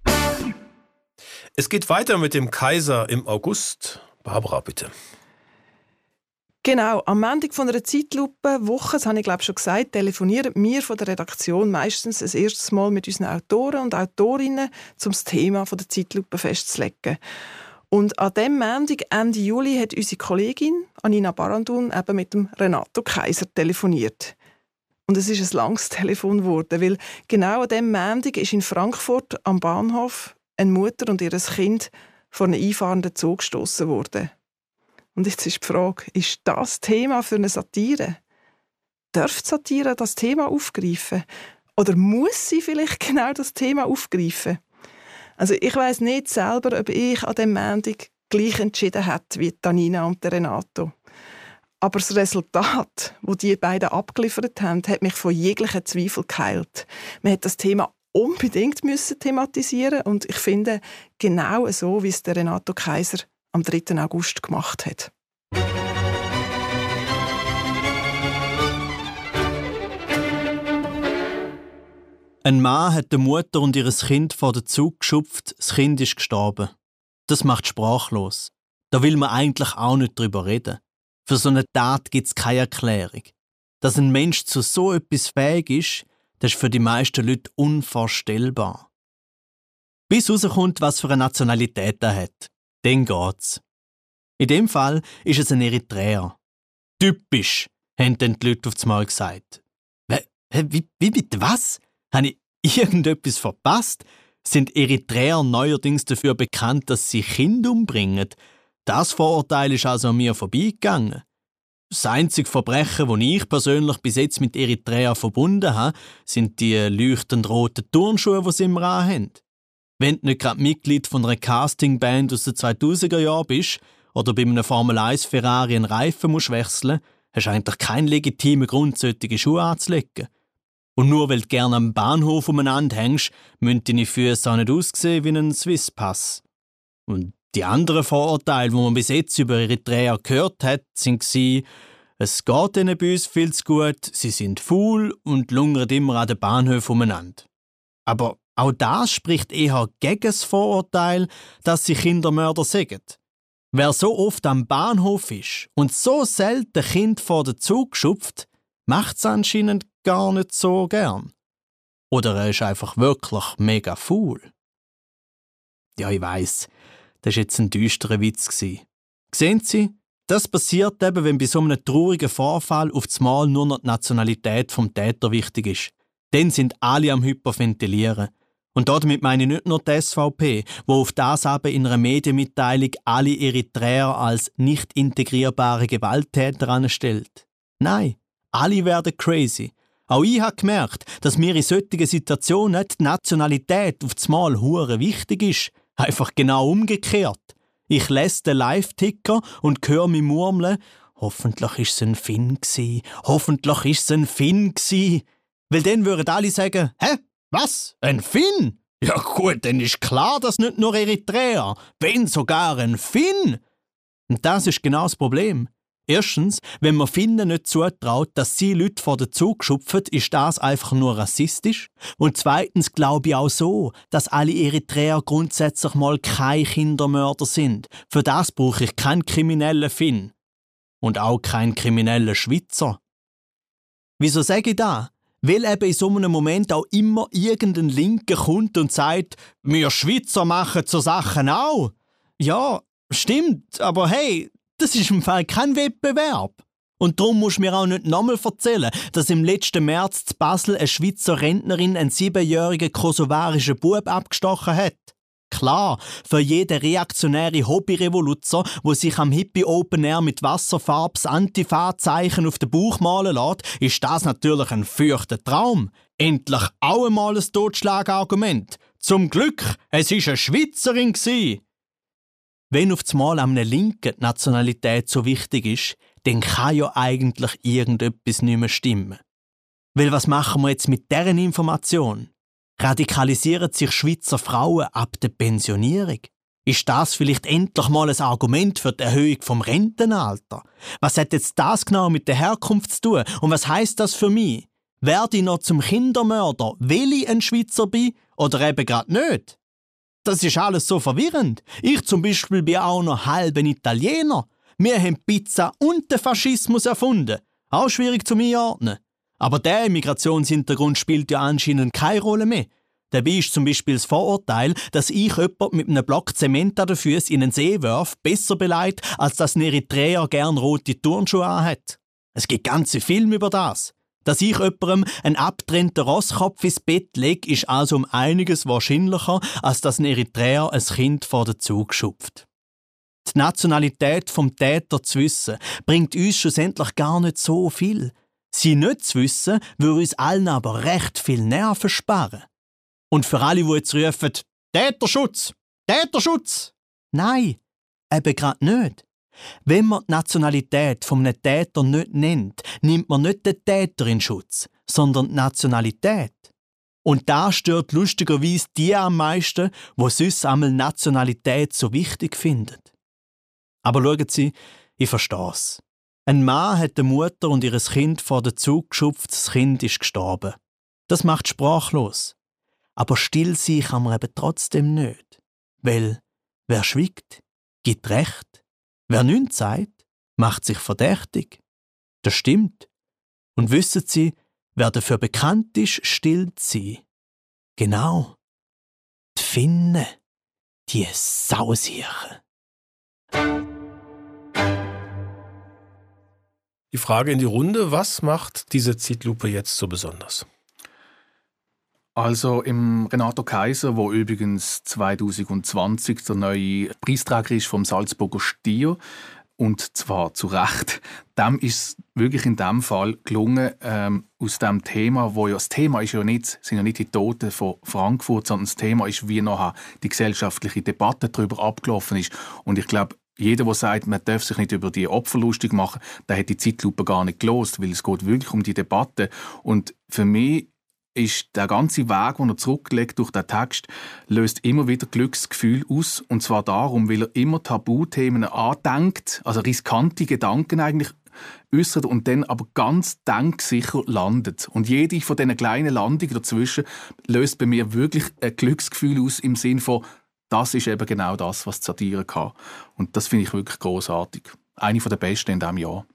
Es geht weiter mit dem Kaiser im August. Barbara, bitte. Genau, am Montag von einer Zeitlupe-Woche, das habe ich glaube schon gesagt, telefonieren wir von der Redaktion meistens das erste Mal mit unseren Autoren und Autorinnen, um das Thema der Zeitlupe festzulegen. Und an diesem Montag, Ende Juli, hat unsere Kollegin Anina Barandun eben mit dem Renato Kaiser telefoniert. Und es ist ein langes Telefon geworden, weil genau an diesem Montag ist in Frankfurt am Bahnhof eine Mutter und ihr Kind vor einen einfahrenden Zug gestossen worden. Und jetzt ist die Frage, ist das Thema für eine Satire? Darf die Satire das Thema aufgreifen? Oder muss sie vielleicht genau das Thema aufgreifen? Also ich weiss nicht selber, ob ich an diesem Montag gleich entschieden hätte wie Tanina und Renato. Aber das Resultat, das die beiden abgeliefert haben, hat mich von jeglichen Zweifel geheilt. Man hat das Thema unbedingt thematisieren und ich finde, genau so, wie es der Renato Kaiser am 3. August gemacht hat. Ein Mann hat die Mutter und ihr Kind vor den Zug geschupft, das Kind ist gestorben. Das macht sprachlos. Da will man eigentlich auch nicht drüber reden. Für so eine Tat gibt es keine Erklärung. Dass ein Mensch zu so etwas fähig ist, das ist für die meisten Leute unvorstellbar. Bis rauskommt, was für eine Nationalität er hat. Dann geht's. In dem Fall ist es ein Eritreer. Typisch, haben dann die Leute aufs Mal gesagt. Wie bitte was? Habe ich irgendetwas verpasst? Sind Eritreer neuerdings dafür bekannt, dass sie Kinder umbringen? Das Vorurteil ist also an mir vorbeigegangen. Das einzige Verbrechen, das ich persönlich bis jetzt mit Eritreer verbunden habe, sind die leuchtend roten Turnschuhe, die sie im Rahmen haben. Wenn du nicht gerade Mitglied von einer Castingband aus den 2000er Jahren bist oder bei einem Formel-1 Ferrari einen Reifen musst wechseln, hast du eigentlich keinen legitimen Grund, solche Schuhe anzulegen. Und nur weil du gerne am Bahnhof umeinander hängst, müssen deine Füße auch nicht aussehen wie ein Swisspass. Und die anderen Vorurteile, die man bis jetzt über Eritreer gehört hat, waren, es geht ihnen bei uns viel zu gut, sie sind faul und lungern immer an den Bahnhöfen umeinander. Aber auch das spricht eher gegen das Vorurteil, dass sie Kindermörder sind. Wer so oft am Bahnhof ist und so selten Kind vor den Zug schupft, macht es anscheinend gar nicht so gern. Oder er ist einfach wirklich mega faul. Ja, ich weiss, das war jetzt ein düsterer Witz. Sehen Sie, das passiert eben, wenn bei so einem traurigen Vorfall auf das Mal nur noch die Nationalität vom Täter wichtig ist. Dann sind alle am Hyperventilieren. Und damit meine ich nicht nur die SVP, wo auf das aber in einer Medienmitteilung alle Eritreer als nicht integrierbare Gewalttäter anstellt. Nein, alle werden crazy. Auch ich habe gemerkt, dass mir in solchen Situationen die Nationalität auf das Mal hure wichtig ist. Einfach genau umgekehrt. Ich lese den Live-Ticker und höre mich murmeln, hoffentlich ist es ein Finn gsi, hoffentlich ist es ein Finn gsi. Weil dann würden alle sagen, hä? Was? Ein Finn? Ja gut, dann ist klar, dass nicht nur Eritreer, wenn sogar ein Finn. Und das ist genau das Problem. Erstens, wenn man Finnen nicht zutraut, dass sie Leute vor den Zug schupfen, ist das einfach nur rassistisch. Und zweitens glaube ich auch so, dass alle Eritreer grundsätzlich mal keine Kindermörder sind. Für das brauche ich keinen kriminellen Finn. Und auch keinen kriminellen Schweizer. Wieso sage ich das? Weil eben in so einem Moment auch immer irgendein Linker kommt und sagt, wir Schweizer machen so Sachen auch. Ja, stimmt, aber hey, das ist im Fall kein Wettbewerb. Und darum musst du mir auch nicht nochmal erzählen, dass im letzten März in Basel eine Schweizer Rentnerin einen 7-jährigen kosovarischen Bub abgestochen hat. Klar, für jeden reaktionäre Hobbyrevoluzer, wo sich am Hippie Open Air mit Wasserfarbs Antifa-Zeichen auf den Bauch malen lässt, ist das natürlich ein feuchter Traum. Endlich auch einmal ein Totschlagargument. Zum Glück, es war eine Schweizerin gsi. Wenn auf einmal einem Linken die Nationalität so wichtig ist, dann kann ja eigentlich irgendetwas nicht mehr stimmen. Weil was machen wir jetzt mit deren Information? Radikalisieren sich Schweizer Frauen ab der Pensionierung? Ist das vielleicht endlich mal ein Argument für die Erhöhung vom Rentenalter? Was hat jetzt das genau mit der Herkunft zu tun? Und was heisst das für mich? Werde ich noch zum Kindermörder, weil ich ein Schweizer bin oder eben gerade nicht? Das ist alles so verwirrend. Ich zum Beispiel bin auch noch halben Italiener. Wir haben Pizza und den Faschismus erfunden. Auch schwierig zu einordnen. Aber der Migrationshintergrund spielt ja anscheinend keine Rolle mehr. Dabei ist zum Beispiel das Vorurteil, dass ich jemand mit einem Block Zement an den Füßen in einen See werfe, besser beleidigt, als dass ein Eritreer gern rote Turnschuhe anhat. Es gibt ganze Filme über das. Dass ich jemandem einen abgetrennten Rosskopf ins Bett lege, ist also um einiges wahrscheinlicher, als dass ein Eritreer ein Kind vor den Zug schupft. Die Nationalität vom Täter zu wissen, bringt uns schlussendlich gar nicht so viel. Sie nicht zu wissen, würde uns allen aber recht viel Nerven sparen. Und für alle, die jetzt rufen, Täterschutz! Täterschutz! Nein, eben gerade nicht. Wenn man die Nationalität von einem Täter nicht nennt, nimmt man nicht den Täter in Schutz, sondern die Nationalität. Und da stört lustigerweise die am meisten, die sonst einmal Nationalität so wichtig finden. Aber schauen Sie, ich verstehe es. Ein Mann hat die Mutter und ihr Kind vor den Zug geschupft, das Kind ist gestorben. Das macht sprachlos. Aber still sein kann man eben trotzdem nicht. Weil, wer schweigt, gibt Recht. Wer nichts sagt, macht sich verdächtig. Das stimmt. Und wissen Sie, wer dafür bekannt ist, still zu sein? Genau. Die Finnen, die Sausiechen. Die Frage in die Runde, was macht diese Zeitlupe jetzt so besonders? Also im Renato Kaiser, wo übrigens 2020 der neue Preisträger ist vom Salzburger Stier, und zwar zu Recht, dem ist wirklich in dem Fall gelungen, aus dem Thema, wo ja das Thema ist ja nicht, sind ja nicht die Toten von Frankfurt, sondern das Thema ist, wie nachher die gesellschaftliche Debatte darüber abgelaufen ist. Und ich glaube, jeder, der sagt, man darf sich nicht über die Opfer lustig machen, der hat die Zeitlupe gar nicht gelost, weil es geht wirklich um die Debatte. Und für mich ist der ganze Weg, den er zurücklegt durch den Text, löst immer wieder Glücksgefühl aus. Und zwar darum, weil er immer Tabuthemen andenkt, also riskante Gedanken eigentlich äußert und dann aber ganz denksicher landet. Und jede von diesen kleinen Landungen dazwischen löst bei mir wirklich ein Glücksgefühl aus im Sinn von, das ist eben genau das, was die Satire kann. Und das finde ich wirklich großartig. Eine der besten in diesem Jahr.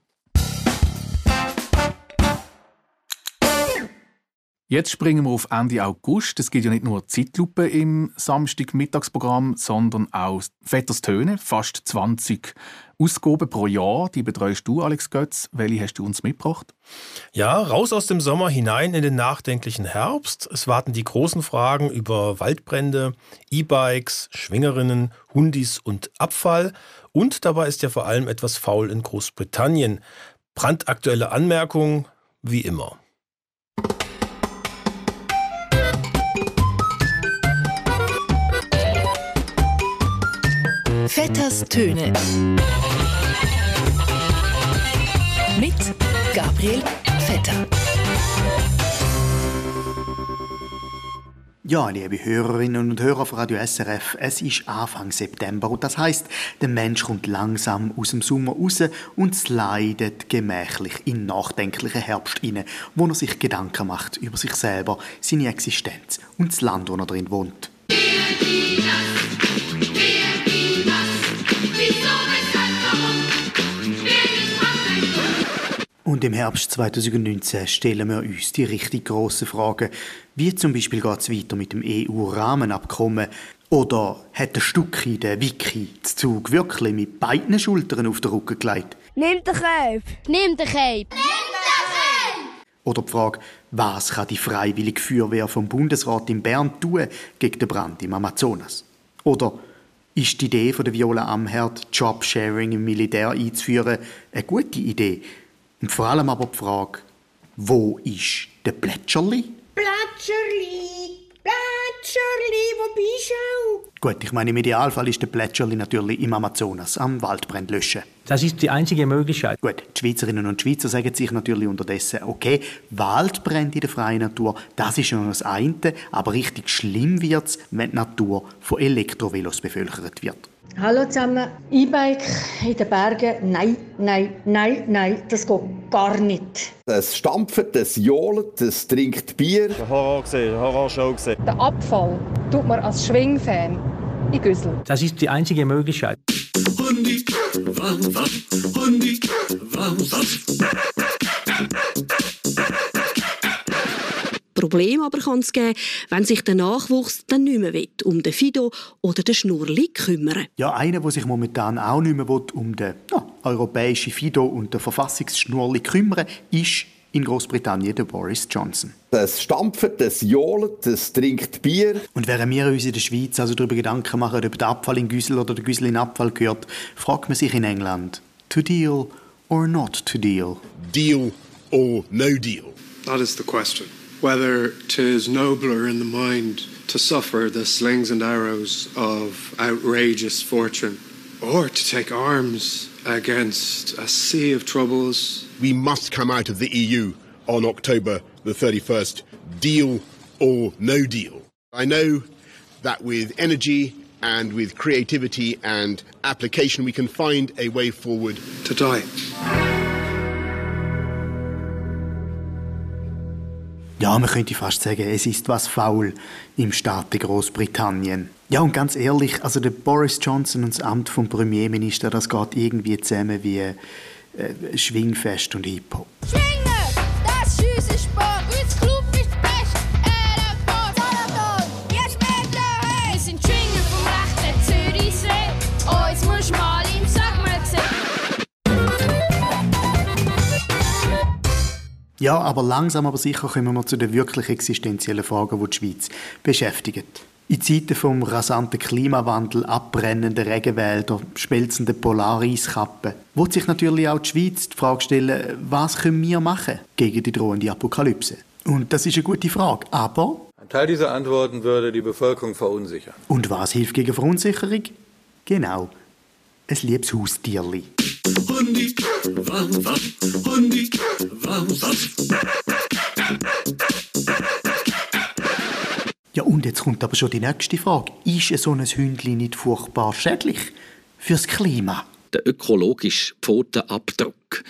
Jetzt springen wir auf Ende August. Es gibt ja nicht nur Zeitlupe im Samstag-Mittagsprogramm, sondern auch Vetters Töne, fast 20 Ausgaben pro Jahr. Die betreust du, Alex Götz. Welche hast du uns mitgebracht? Ja, raus aus dem Sommer, hinein in den nachdenklichen Herbst. Es warten die großen Fragen über Waldbrände, E-Bikes, Schwingerinnen, Hundis und Abfall. Und dabei ist ja vor allem etwas faul in Großbritannien. Brandaktuelle Anmerkungen, wie immer. Vetters Töne mit Gabriel Vetter. Ja, liebe Hörerinnen und Hörer von Radio SRF, es ist Anfang September und das heisst, der Mensch kommt langsam aus dem Sommer raus und slidet gemächlich in nachdenklichen Herbst rein, wo er sich Gedanken macht über sich selber, seine Existenz und das Land, wo er drin wohnt. Und im Herbst 2019 stellen wir uns die richtig grossen Fragen, wie zum Beispiel geht es weiter mit dem EU-Rahmenabkommen oder hat der Stucki, der Wiki, den Zug wirklich mit beiden Schultern auf den Rücken gelegt? Nimm den Cape! Nimm den Cape! Oder die Frage, was kann die Freiwillige Feuerwehr vom Bundesrat in Bern tun gegen den Brand im Amazonas? Oder ist die Idee von der Viola Amherd, Jobsharing im Militär einzuführen, eine gute Idee? Und vor allem aber die Frage, wo ist der Plätscherli? Plätscherli, Plätscherli. Plätscherli, wo bist du? Gut, ich meine, im Idealfall ist der Plätscherli natürlich im Amazonas, am Waldbrand löschen. Das ist die einzige Möglichkeit. Gut, die Schweizerinnen und Schweizer sagen sich natürlich unterdessen, okay, Waldbrände in der freien Natur, das ist ja noch das eine, aber richtig schlimm wird's, wenn die Natur von Elektrovelos bevölkert wird. Hallo zusammen, E-Bike in den Bergen, nein, das geht gar nicht. Es stampft, es johlt, es trinkt Bier. Horrorshow gesehen. Der Abfall tut man als Schwingfan in Güssel. Das ist die einzige Möglichkeit. Problem aber kann es geben, wenn sich der Nachwuchs dann nicht mehr um den Fido oder den Schnurrli kümmern. Ja, einer, der sich momentan auch nicht mehr um den europäischen Fido und den Verfassungsschnurrli kümmern, ist in Großbritannien der Boris Johnson. Es stampft, es johlt, es trinkt Bier. Und während wir uns in der Schweiz also darüber Gedanken machen, ob der Abfall in Güssel oder der Güssel in Abfall gehört, fragt man sich in England, to deal or not to deal? Deal or no deal? That is the question. Whether 'tis nobler in the mind to suffer the slings and arrows of outrageous fortune, or to take arms against a sea of troubles. We must come out of the EU on October the 31st, deal or no deal. I know that with energy and with creativity and application we can find a way forward. To die. Ja, man könnte fast sagen, es ist was faul im Staat Großbritannien. Ja, und ganz ehrlich, also der Boris Johnson und das Amt vom Premierminister, das geht irgendwie zusammen wie Schwingfest und Hip-Hop. Schwingen, das ist unser Sport, unser Club ist best. Saladon, jetzt Mädchen, hey! Wir sind Schwingen vom rechten Zürichsee. Uns musst du mal im Segment sehen. Ja, aber langsam aber sicher kommen wir zu den wirklich existenziellen Fragen, die die Schweiz beschäftigen. In Zeiten vom rasanten Klimawandel, abbrennenden Regenwälder, schmelzenden Polareiskappen, wird sich natürlich auch die Schweiz die Frage stellen, was können wir machen gegen die drohende Apokalypse? Und das ist eine gute Frage, aber... Ein Teil dieser Antworten würde die Bevölkerung verunsichern. Und was hilft gegen Verunsicherung? Genau, ein liebes Haustierli. Ja, und jetzt kommt aber schon die nächste Frage. Ist so ein Hündchen nicht furchtbar schädlich fürs Klima? Der ökologische Pfotenabdruck.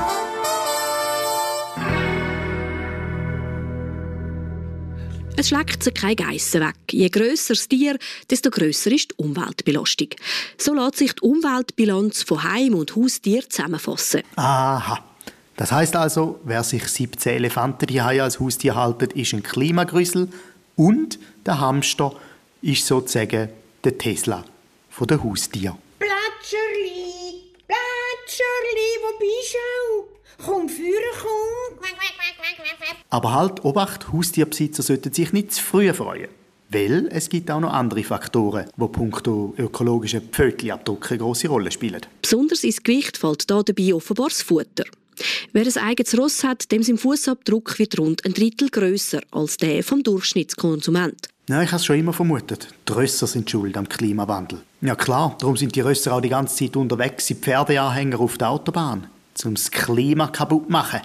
Es schlägt sich keine Geissen weg. Je grösser das Tier, desto grösser ist die Umweltbelastung. So lässt sich die Umweltbilanz von Heim- und Haustier zusammenfassen. Aha. Das heisst also, wer sich 17 Elefanten die als Haustier haltet, ist ein Klimagrüssel und der Hamster ist sozusagen der Tesla von den Haustieren. Plätscherli, wo bist du? Komm führen, komm. Aber halt, Obacht, Haustierbesitzer sollten sich nicht zu früh freuen. Weil es gibt auch noch andere Faktoren, die punkto ökologischen Pfötchenabdruck eine grosse Rolle spielen. Besonders ins Gewicht fällt da dabei offenbar das Futter. Wer ein eigenes Ross hat, dem sein Fußabdruck wird rund ein Drittel grösser als der vom Durchschnittskonsument. Ja, ich habe es schon immer vermutet. Die Rösser sind schuld am Klimawandel. Ja klar, darum sind die Rösser auch die ganze Zeit unterwegs, wie Pferdeanhänger auf der Autobahn, um das Klima kaputt zu machen.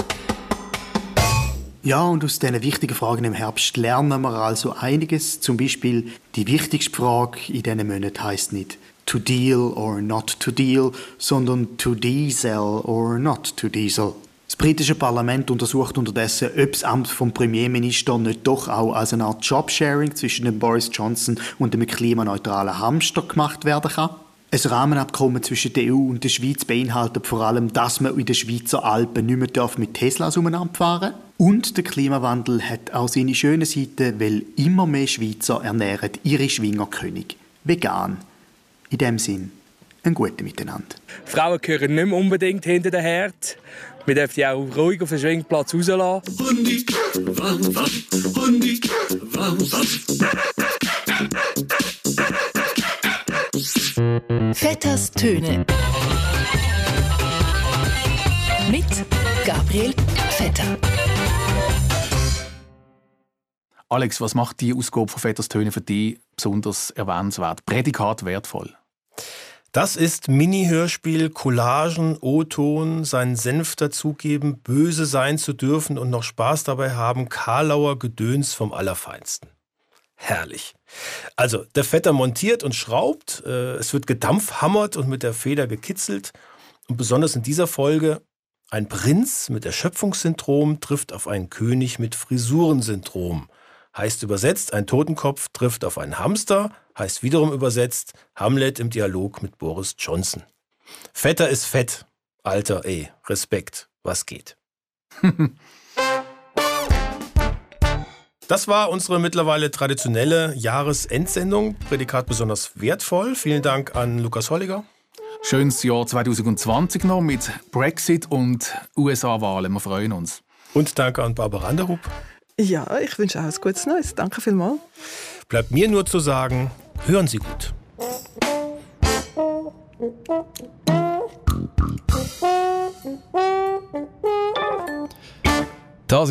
Ja, und aus diesen wichtigen Fragen im Herbst lernen wir also einiges. Zum Beispiel die wichtigste Frage in diesen Monaten heisst nicht to deal or not to deal, sondern to diesel or not to diesel. Das britische Parlament untersucht unterdessen, ob das Amt vom Premierminister nicht doch auch als eine Art Jobsharing zwischen dem Boris Johnson und dem klimaneutralen Hamster gemacht werden kann. Ein Rahmenabkommen zwischen der EU und der Schweiz beinhaltet vor allem, dass man in den Schweizer Alpen nicht mehr mit Teslas umeinanderfahren darf. Und der Klimawandel hat auch seine schönen Seiten, weil immer mehr Schweizer ernähren ihre Schwingerkönig vegan. In dem Sinn, ein gutes Miteinander. Frauen gehören nicht mehr unbedingt hinter den Herd. Wir dürfen die auch ruhig auf den Schwingplatz rauslassen. Vetters Töne. Mit Gabriel Vetter. Alex, was macht die Ausgabe von Vetters Töne für dich besonders erwähnenswert? Prädikat wertvoll. Das ist Mini-Hörspiel, Collagen, O-Ton, seinen Senf dazugeben, böse sein zu dürfen und noch Spaß dabei haben, Karlauer Gedöns vom Allerfeinsten. Herrlich. Also, der Vetter montiert und schraubt, es wird gedampfhammert und mit der Feder gekitzelt. Und besonders in dieser Folge, ein Prinz mit Erschöpfungssyndrom trifft auf einen König mit Frisurensyndrom. Heißt übersetzt, ein Totenkopf trifft auf einen Hamster, heißt wiederum übersetzt, Hamlet im Dialog mit Boris Johnson. Vetter ist fett. Alter, Respekt, was geht. Das war unsere mittlerweile traditionelle Jahresendsendung. Prädikat besonders wertvoll. Vielen Dank an Lukas Holliger. Schönes Jahr 2020 noch mit Brexit und USA-Wahlen. Wir freuen uns. Und danke an Barbara Anderhup. Ja, ich wünsche auch ein gutes Neues. Danke vielmals. Bleibt mir nur zu sagen, hören Sie gut.